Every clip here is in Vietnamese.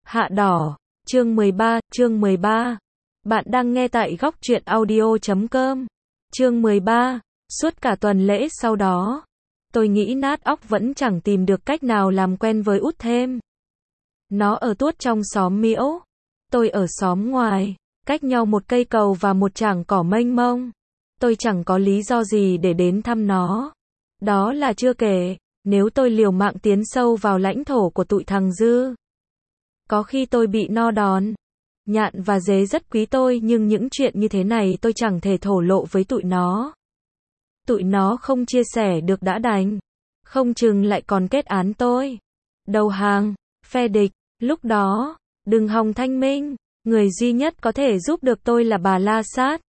Hạ đỏ, chương 13. Bạn đang nghe tại góc truyện audio.com. Chương 13. Suốt cả tuần lễ sau đó, tôi nghĩ nát óc vẫn chẳng tìm được cách nào làm quen với Út thêm. Nó ở tuốt trong xóm Miễu, tôi ở xóm ngoài, cách nhau một cây cầu và một trảng cỏ mênh mông. Tôi chẳng có lý do gì để đến thăm nó. Đó là chưa kể, nếu tôi liều mạng tiến sâu vào lãnh thổ của tụi thằng Dư, có khi tôi bị no đòn. Nhạn và Dế rất quý tôi, nhưng những chuyện như thế này tôi chẳng thể thổ lộ với tụi nó. Tụi nó không chia sẻ được đã đành, không chừng lại còn kết án tôi. Đầu hàng, phe địch. Lúc đó, đừng hòng thanh minh, người duy nhất có thể giúp được tôi là bà La Sát.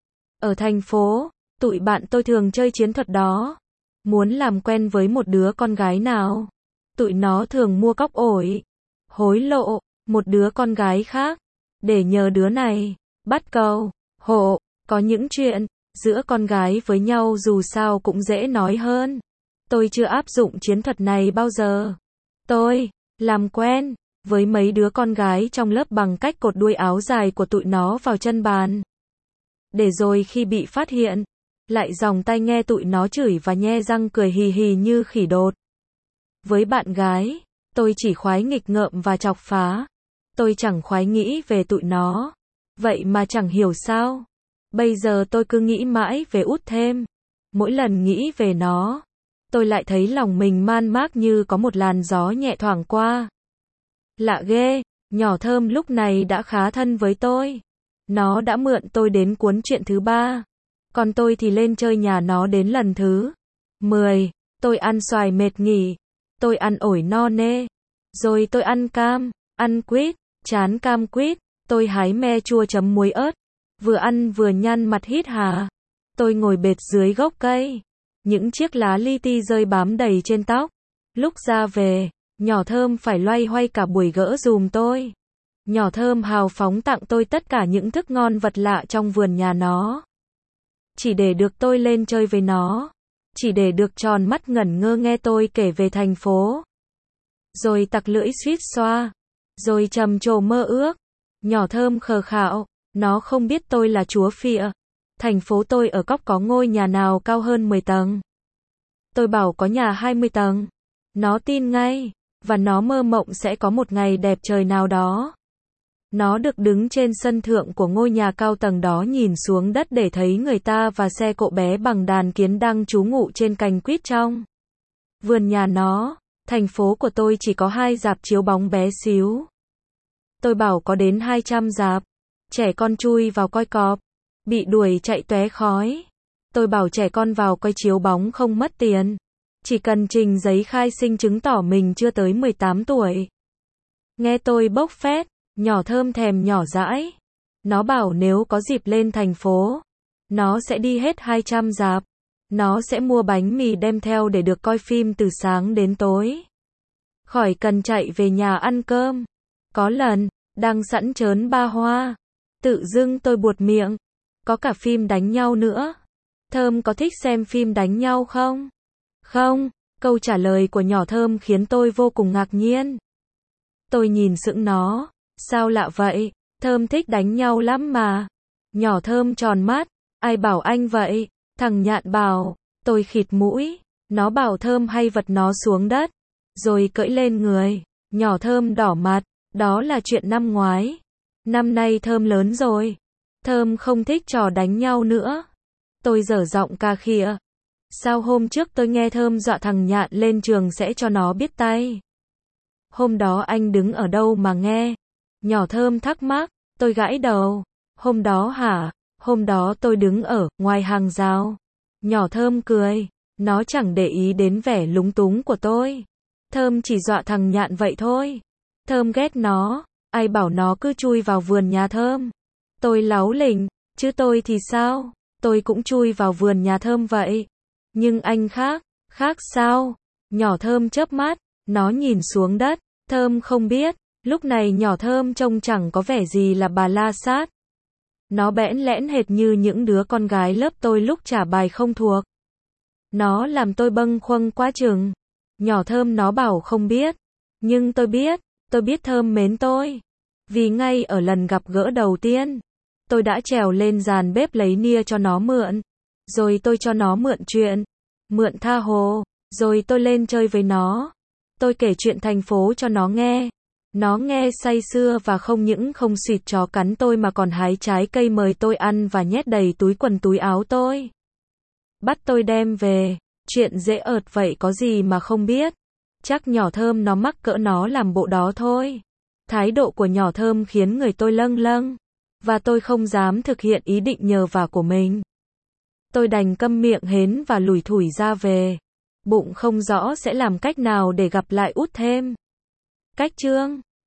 Ở thành phố, tụi bạn tôi thường chơi chiến thuật đó. Muốn làm quen với một đứa con gái nào, tụi nó thường mua cóc ổi, hối lộ một đứa con gái khác, để nhờ đứa này bắt cầu, hộ. Có những chuyện giữa con gái với nhau dù sao cũng dễ nói hơn. Tôi chưa áp dụng chiến thuật này bao giờ. Tôi làm quen với mấy đứa con gái trong lớp bằng cách cột đuôi áo dài của tụi nó vào chân bàn, để rồi khi bị phát hiện, lại giòng tai nghe tụi nó chửi và nhe răng cười hì hì như khỉ đột. Với bạn gái, tôi chỉ khoái nghịch ngợm và chọc phá. Tôi chẳng khoái nghĩ về tụi nó. Vậy mà chẳng hiểu sao, bây giờ tôi cứ nghĩ mãi về Út thêm. Mỗi lần nghĩ về nó, tôi lại thấy lòng mình man mác như có một làn gió nhẹ thoảng qua. Lạ ghê, nhỏ Thơm lúc này đã khá thân với tôi. Nó đã mượn tôi đến cuốn truyện thứ 3. Còn tôi thì lên chơi nhà nó đến lần thứ 10. Tôi ăn xoài mệt nghỉ. Tôi ăn ổi no nê. Rồi tôi ăn cam, ăn quýt, chán cam quýt. Tôi hái me chua chấm muối ớt. Vừa ăn vừa nhăn mặt hít hà. Tôi ngồi bệt dưới gốc cây. Những chiếc lá li ti rơi bám đầy trên tóc. Lúc ra về, nhỏ Thơm phải loay hoay cả buổi gỡ dùm tôi. Nhỏ Thơm hào phóng tặng tôi tất cả những thức ngon vật lạ trong vườn nhà nó, chỉ để được tôi lên chơi với nó, chỉ để được tròn mắt ngẩn ngơ nghe tôi kể về thành phố. Rồi tặc lưỡi suýt xoa, rồi trầm trồ mơ ước. Nhỏ Thơm khờ khạo, nó không biết tôi là chúa phịa. Thành phố tôi ở Cóc có ngôi nhà nào cao hơn 10 tầng. Tôi bảo có nhà 20 tầng. Nó tin ngay, và nó mơ mộng sẽ có một ngày đẹp trời nào đó. Nó được đứng trên sân thượng của ngôi nhà cao tầng đó nhìn xuống đất để thấy người ta và xe cộ bé bằng đàn kiến đang trú ngụ trên cành quýt trong vườn nhà nó. Thành phố của tôi chỉ có 2 rạp chiếu bóng bé xíu. Tôi bảo có đến 200 rạp. Trẻ con chui vào coi cọp, bị đuổi chạy tóe khói. Tôi bảo trẻ con vào coi chiếu bóng không mất tiền, chỉ cần trình giấy khai sinh chứng tỏ mình chưa tới 18 tuổi. Nghe tôi bốc phét, nhỏ Thơm thèm nhỏ dãi. Nó bảo nếu có dịp lên thành phố, nó sẽ đi hết 200 rạp. Nó sẽ mua bánh mì đem theo để được coi phim từ sáng đến tối, khỏi cần chạy về nhà ăn cơm. Có lần, đang sẵn trớn ba hoa, tự dưng tôi buột miệng. Có cả phim đánh nhau nữa. Thơm có thích xem phim đánh nhau không? Không. Câu trả lời của nhỏ Thơm khiến tôi vô cùng ngạc nhiên. Tôi nhìn sững nó. Sao lạ vậy? Thơm thích đánh nhau lắm mà. Nhỏ Thơm tròn mắt. Ai bảo anh vậy? Thằng Nhạn bảo. Tôi khịt mũi. Nó bảo Thơm hay vật nó xuống đất, rồi cưỡi lên người. Nhỏ Thơm đỏ mặt. Đó là chuyện năm ngoái. Năm nay Thơm lớn rồi. Thơm không thích trò đánh nhau nữa. Tôi dở giọng cà khịa. Sao hôm trước tôi nghe Thơm dọa thằng Nhạn lên trường sẽ cho nó biết tay. Hôm đó anh đứng ở đâu mà nghe? Nhỏ Thơm thắc mắc. Tôi gãi đầu. Hôm đó hả? Hôm đó tôi đứng ở ngoài hàng rào. Nhỏ Thơm cười. Nó chẳng để ý đến vẻ lúng túng của tôi. Thơm chỉ dọa thằng Nhạn vậy thôi. Thơm ghét nó. Ai bảo nó cứ chui vào vườn nhà Thơm. Tôi láu lỉnh. Chứ tôi thì sao? Tôi cũng chui vào vườn nhà Thơm vậy. Nhưng anh khác. Khác sao? Nhỏ Thơm chớp mắt. Nó nhìn xuống đất. Thơm không biết. Lúc này nhỏ Thơm trông chẳng có vẻ gì là bà La Sát. Nó bẽn lẽn hệt như những đứa con gái lớp tôi lúc trả bài không thuộc. Nó làm tôi bâng khuâng quá chừng. Nhỏ Thơm nó bảo không biết. Nhưng tôi biết. Tôi biết Thơm mến tôi. Vì ngay ở lần gặp gỡ đầu tiên, tôi đã trèo lên giàn bếp lấy nia cho nó mượn. Rồi tôi cho nó mượn chuyện, mượn tha hồ. Rồi tôi lên chơi với nó. Tôi kể chuyện thành phố cho nó nghe. Nó nghe say sưa và không những không suýt chó cắn tôi mà còn hái trái cây mời tôi ăn và nhét đầy túi quần túi áo tôi. Bắt tôi đem về. Chuyện dễ ợt vậy có gì mà không biết. Chắc nhỏ Thơm nó mắc cỡ nó làm bộ đó thôi. Thái độ của nhỏ Thơm khiến người tôi lâng lâng. Và tôi không dám thực hiện ý định nhờ vả của mình. Tôi đành câm miệng hến và lủi thủi ra về. Bụng không rõ sẽ làm cách nào để gặp lại út thêm. Cách chương